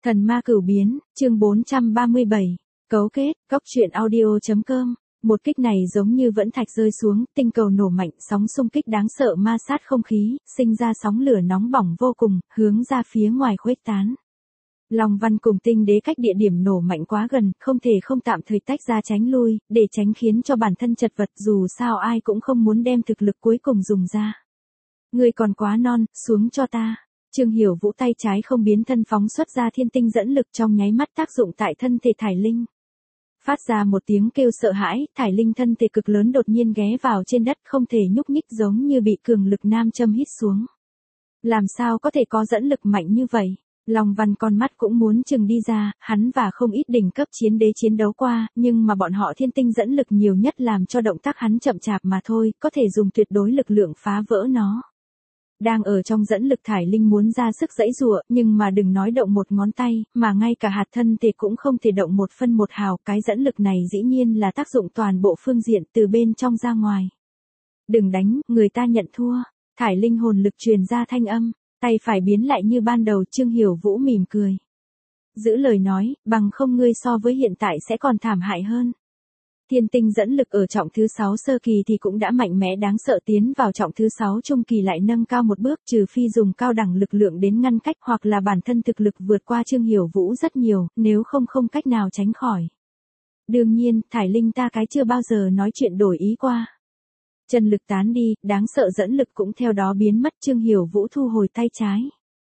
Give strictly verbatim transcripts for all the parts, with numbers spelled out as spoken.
Thần ma cửu biến, chương bốn trăm ba mươi bảy. Cấu kết, cóc truyện audio chấm com. Một kích này giống như vẫn thạch rơi xuống, tinh cầu nổ mạnh, sóng xung kích đáng sợ ma sát không khí, sinh ra sóng lửa nóng bỏng vô cùng, hướng ra phía ngoài khuếch tán. Long Văn cùng Tinh Đế cách địa điểm nổ mạnh quá gần, không thể không tạm thời tách ra tránh lui, để tránh khiến cho bản thân chật vật, dù sao ai cũng không muốn đem thực lực cuối cùng dùng ra. Ngươi còn quá non, xuống cho ta. Trương Hiểu Vũ tay trái không biến thân phóng xuất ra thiên tinh dẫn lực trong nháy mắt tác dụng tại thân thể Thải Linh. Phát ra một tiếng kêu sợ hãi, Thải Linh thân thể cực lớn đột nhiên ghé vào trên đất không thể nhúc nhích giống như bị cường lực nam châm hít xuống. Làm sao có thể có dẫn lực mạnh như vậy? Long Văn con mắt cũng muốn chừng đi ra, hắn và không ít đỉnh cấp chiến đế chiến đấu qua, nhưng mà bọn họ thiên tinh dẫn lực nhiều nhất làm cho động tác hắn chậm chạp mà thôi, có thể dùng tuyệt đối lực lượng phá vỡ nó. Đang ở trong dẫn lực Thải Linh muốn ra sức giãy giụa, nhưng mà đừng nói động một ngón tay, mà ngay cả hạt thân thể cũng không thể động một phân một hào, cái dẫn lực này dĩ nhiên là tác dụng toàn bộ phương diện từ bên trong ra ngoài. Đừng đánh, người ta nhận thua. Thải Linh hồn lực truyền ra thanh âm, tay phải biến lại như ban đầu. Trương Hiểu Vũ mỉm cười. Giữ lời nói, bằng không ngươi so với hiện tại sẽ còn thảm hại hơn. Thiên tinh dẫn lực ở trọng thứ sáu sơ kỳ thì cũng đã mạnh mẽ đáng sợ, tiến vào trọng thứ sáu trung kỳ lại nâng cao một bước, trừ phi dùng cao đẳng lực lượng đến ngăn cách hoặc là bản thân thực lực vượt qua Trương Hiểu Vũ rất nhiều, nếu không không cách nào tránh khỏi. Đương nhiên, Thải Linh ta cái chưa bao giờ nói chuyện đổi ý qua. Chân lực tán đi, đáng sợ dẫn lực cũng theo đó biến mất. Trương Hiểu Vũ thu hồi tay trái.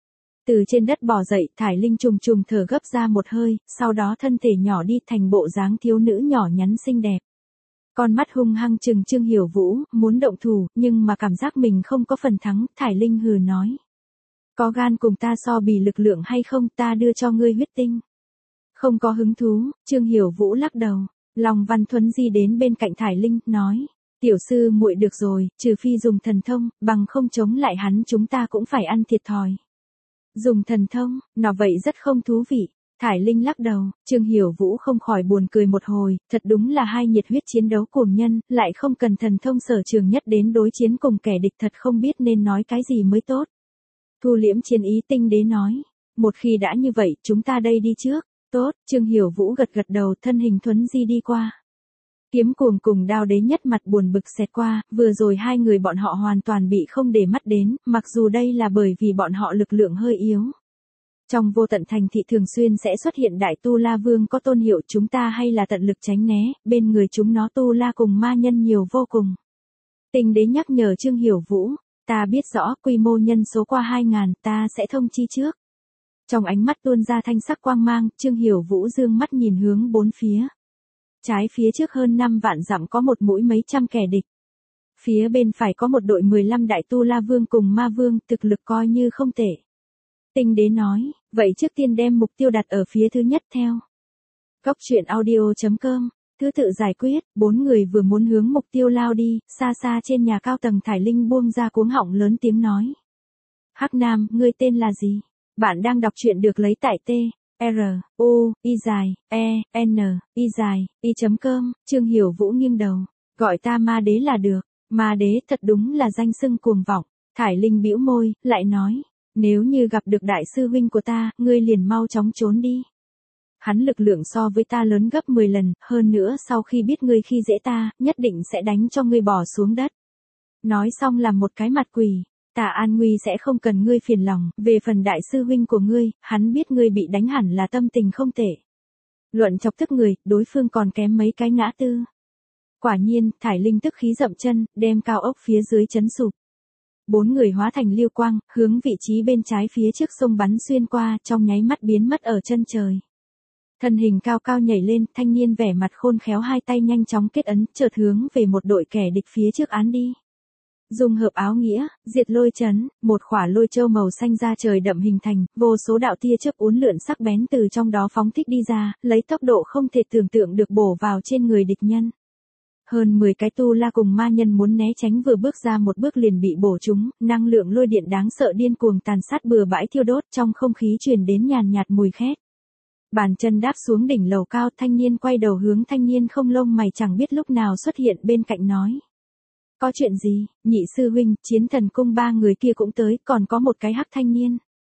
Từ trên đất bò dậy, Thải Linh trùng trùng thở gấp ra một hơi, sau đó thân thể nhỏ đi thành bộ dáng thiếu nữ nhỏ nhắn xinh đẹp. Con mắt hung hăng trừng Trương Hiểu Vũ, muốn động thủ, nhưng mà cảm giác mình không có phần thắng. Thải Linh hừ nói. Có gan cùng ta so bì lực lượng hay không, ta đưa cho ngươi huyết tinh. Không có hứng thú. Trương Hiểu Vũ lắc đầu. Long Văn Thuấn di đến bên cạnh Thải Linh, nói. Tiểu sư muội được rồi, trừ phi dùng thần thông, bằng không chống lại hắn chúng ta cũng phải ăn thiệt thòi. Dùng thần thông, nó vậy rất không thú vị. Thải Linh lắc đầu. Trương Hiểu Vũ không khỏi buồn cười một hồi, thật đúng là hai nhiệt huyết chiến đấu cuồng nhân, lại không cần thần thông sở trường nhất đến đối chiến cùng kẻ địch, thật không biết nên nói cái gì mới tốt. Thu liễm chiến ý. Tinh Đế nói. Một khi đã như vậy, chúng ta đây đi trước. Tốt. Trương Hiểu Vũ gật gật đầu, thân hình thuấn di đi qua. Kiếm cuồng cùng Đao Đế nhất mặt buồn bực xẹt qua, vừa rồi hai người bọn họ hoàn toàn bị không để mắt đến, mặc dù đây là bởi vì bọn họ lực lượng hơi yếu. Trong vô tận thành thị thường xuyên sẽ xuất hiện đại tu la vương có tôn hiệu, chúng ta hay là tận lực tránh né, bên người chúng nó tu la cùng ma nhân nhiều vô cùng. Tinh Đế nhắc nhở Trương Hiểu Vũ, ta biết rõ quy mô nhân số qua hai ngàn, ta sẽ thông chi trước. Trong ánh mắt tuôn ra thanh sắc quang mang, Trương Hiểu Vũ dương mắt nhìn hướng bốn phía. Trái phía trước hơn năm vạn dặm có một mũi mấy trăm kẻ địch. Phía bên phải có một đội mười lăm đại tu la vương cùng ma vương, thực lực coi như không tệ. Tinh Đế nói, vậy trước tiên đem mục tiêu đặt ở phía thứ nhất theo. Cóc truyện audio chấm com, thứ tự giải quyết, bốn người vừa muốn hướng mục tiêu lao đi, xa xa trên nhà cao tầng Thải Linh buông ra cuống họng lớn tiếng nói. Hắc Nam, ngươi tên là gì? Bạn đang đọc truyện được lấy tại T. R, U, Y dài, E, N, Y dài, Y chấm com. Trương Hiểu Vũ nghiêng đầu. Gọi ta Ma Đế là được. Ma Đế thật đúng là danh xưng cuồng vọng. Thải Linh bĩu môi, lại nói. Nếu như gặp được đại sư huynh của ta, ngươi liền mau chóng trốn đi. Hắn lực lượng so với ta lớn gấp mười lần, hơn nữa sau khi biết ngươi khi dễ ta, nhất định sẽ đánh cho ngươi bỏ xuống đất. Nói xong làm một cái mặt quỷ. Ta an nguy sẽ không cần ngươi phiền lòng, về phần đại sư huynh của ngươi, hắn biết ngươi bị đánh hẳn là tâm tình không tệ. Luận chọc tức người, đối phương còn kém mấy cái ngã tư. Quả nhiên, Thải Linh tức khí dậm chân, đem cao ốc phía dưới chấn sụp. Bốn người hóa thành lưu quang, hướng vị trí bên trái phía trước sông bắn xuyên qua, trong nháy mắt biến mất ở chân trời. Thân hình cao cao nhảy lên, thanh niên vẻ mặt khôn khéo hai tay nhanh chóng kết ấn, chợt hướng về một đội kẻ địch phía trước án đi. Dung hợp áo nghĩa, diệt lôi chấn, một khỏa lôi châu màu xanh ra trời đậm hình thành, vô số đạo tia chớp uốn lượn sắc bén từ trong đó phóng thích đi ra, lấy tốc độ không thể tưởng tượng được bổ vào trên người địch nhân. Hơn mười cái tu la cùng ma nhân muốn né tránh vừa bước ra một bước liền bị bổ trúng, năng lượng lôi điện đáng sợ điên cuồng tàn sát bừa bãi thiêu đốt, trong không khí truyền đến nhàn nhạt mùi khét. Bàn chân đáp xuống đỉnh lầu cao, thanh niên quay đầu hướng thanh niên không lông mày chẳng biết lúc nào xuất hiện bên cạnh nói. Có chuyện gì, nhị sư huynh, chiến thần cung ba người kia cũng tới, còn có một cái hắc thanh niên.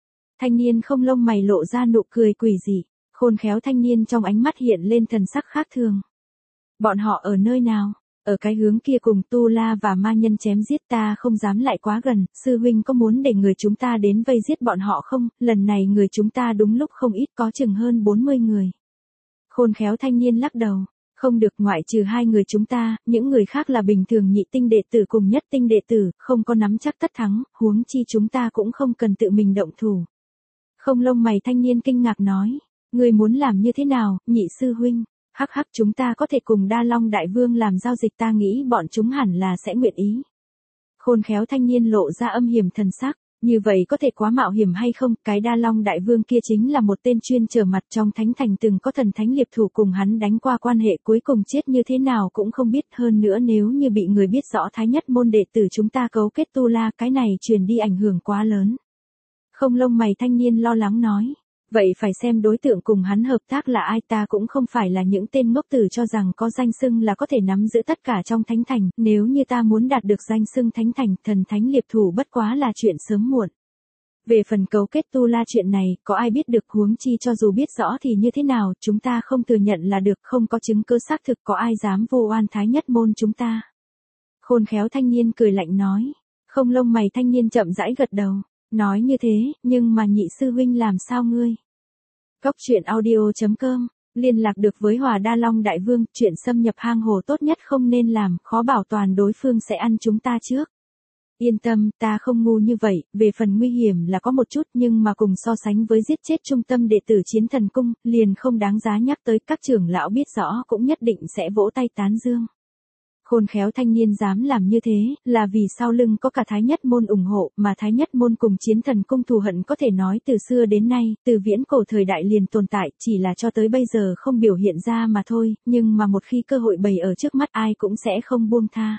Thanh niên không lông mày lộ ra nụ cười quỷ dị, khôn khéo thanh niên trong ánh mắt hiện lên thần sắc khác thường. Bọn họ ở nơi nào? Ở cái hướng kia cùng Tu La và ma nhân chém giết, ta không dám lại quá gần, sư huynh có muốn để người chúng ta đến vây giết bọn họ không? Lần này người chúng ta đúng lúc không ít, có chừng hơn bốn mươi người. Khôn khéo thanh niên lắc đầu, không được, ngoại trừ hai người chúng ta, những người khác là bình thường nhị tinh đệ tử cùng nhất tinh đệ tử, không có nắm chắc tất thắng, huống chi chúng ta cũng không cần tự mình động thủ. Không lông mày thanh niên kinh ngạc nói, người muốn làm như thế nào, nhị sư huynh? Hắc hắc, chúng ta có thể cùng Đa Long Đại Vương làm giao dịch, ta nghĩ bọn chúng hẳn là sẽ nguyện ý. Khôn khéo thanh niên lộ ra âm hiểm thần sắc, như vậy có thể quá mạo hiểm hay không? Cái Đa Long Đại Vương kia chính là một tên chuyên trở mặt trong thánh thành, từng có thần thánh liệp thủ cùng hắn đánh qua, quan hệ cuối cùng chết như thế nào cũng không biết. Hơn nữa nếu như bị người biết rõ thái nhất môn đệ tử chúng ta cấu kết Tu La, cái này truyền đi ảnh hưởng quá lớn. Không lông mày thanh niên lo lắng nói. Vậy phải xem đối tượng cùng hắn hợp tác là ai, ta cũng không phải là những tên ngốc tử cho rằng có danh xưng là có thể nắm giữ tất cả trong thánh thành, nếu như ta muốn đạt được danh xưng thánh thành, thần thánh liệp thủ bất quá là chuyện sớm muộn. Về phần cấu kết Tu La chuyện này, có ai biết được, huống chi cho dù biết rõ thì như thế nào, chúng ta không thừa nhận là được, không có chứng cứ xác thực, có ai dám vô oan thái nhất môn chúng ta. Khôn khéo thanh niên cười lạnh nói, không lông mày thanh niên chậm rãi gật đầu. Nói như thế, nhưng mà nhị sư huynh làm sao ngươi? Cóc truyện audio chấm com, liên lạc được với Hòa Đa Long Đại Vương, chuyện xâm nhập hang hồ tốt nhất không nên làm, khó bảo toàn đối phương sẽ ăn chúng ta trước. Yên tâm, ta không ngu như vậy, về phần nguy hiểm là có một chút, nhưng mà cùng so sánh với giết chết trung tâm đệ tử Chiến Thần Cung, liền không đáng giá nhắc tới, các trưởng lão biết rõ cũng nhất định sẽ vỗ tay tán dương. Khôn khéo thanh niên dám làm như thế, là vì sau lưng có cả Thái Nhất Môn ủng hộ, mà Thái Nhất Môn cùng Chiến Thần Cung thù hận có thể nói từ xưa đến nay, từ viễn cổ thời đại liền tồn tại, chỉ là cho tới bây giờ không biểu hiện ra mà thôi, nhưng mà một khi cơ hội bày ở trước mắt ai cũng sẽ không buông tha.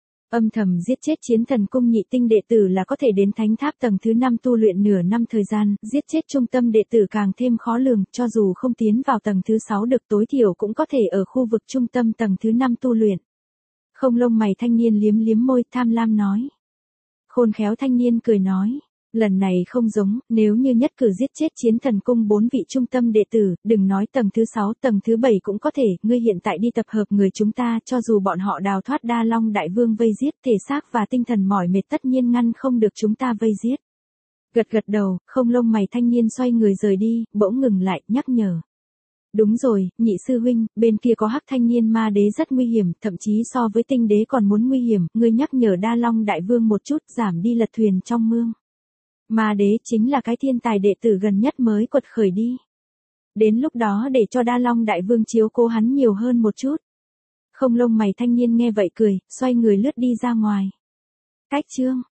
Âm thầm giết chết Chiến Thần Cung nhị tinh đệ tử là có thể đến thánh tháp tầng thứ năm tu luyện nửa năm thời gian, giết chết trung tâm đệ tử càng thêm khó lường, cho dù không tiến vào tầng thứ sáu được tối thiểu cũng có thể ở khu vực trung tâm tầng thứ năm tu luyện. Không lông mày thanh niên liếm liếm môi, tham lam nói. Khôn khéo thanh niên cười nói, lần này không giống, nếu như nhất cử giết chết Chiến Thần Cung bốn vị trung tâm đệ tử, đừng nói tầng thứ sáu, tầng thứ bảy cũng có thể, ngươi hiện tại đi tập hợp người chúng ta, cho dù bọn họ đào thoát Đa Long Đại Vương vây giết, thể xác và tinh thần mỏi mệt tất nhiên ngăn không được chúng ta vây giết. Gật gật đầu, không lông mày thanh niên xoay người rời đi, bỗng ngừng lại, nhắc nhở. Đúng rồi, nhị sư huynh, bên kia có hắc thanh niên ma đế rất nguy hiểm, thậm chí so với tinh đế còn muốn nguy hiểm, ngươi nhắc nhở Đa Long Đại Vương một chút, giảm đi lật thuyền trong mương. Ma đế chính là cái thiên tài đệ tử gần nhất mới quật khởi đi. Đến lúc đó để cho Đa Long Đại Vương chiếu cố hắn nhiều hơn một chút. Không lông mày thanh niên nghe vậy cười, xoay người lướt đi ra ngoài. Cách chương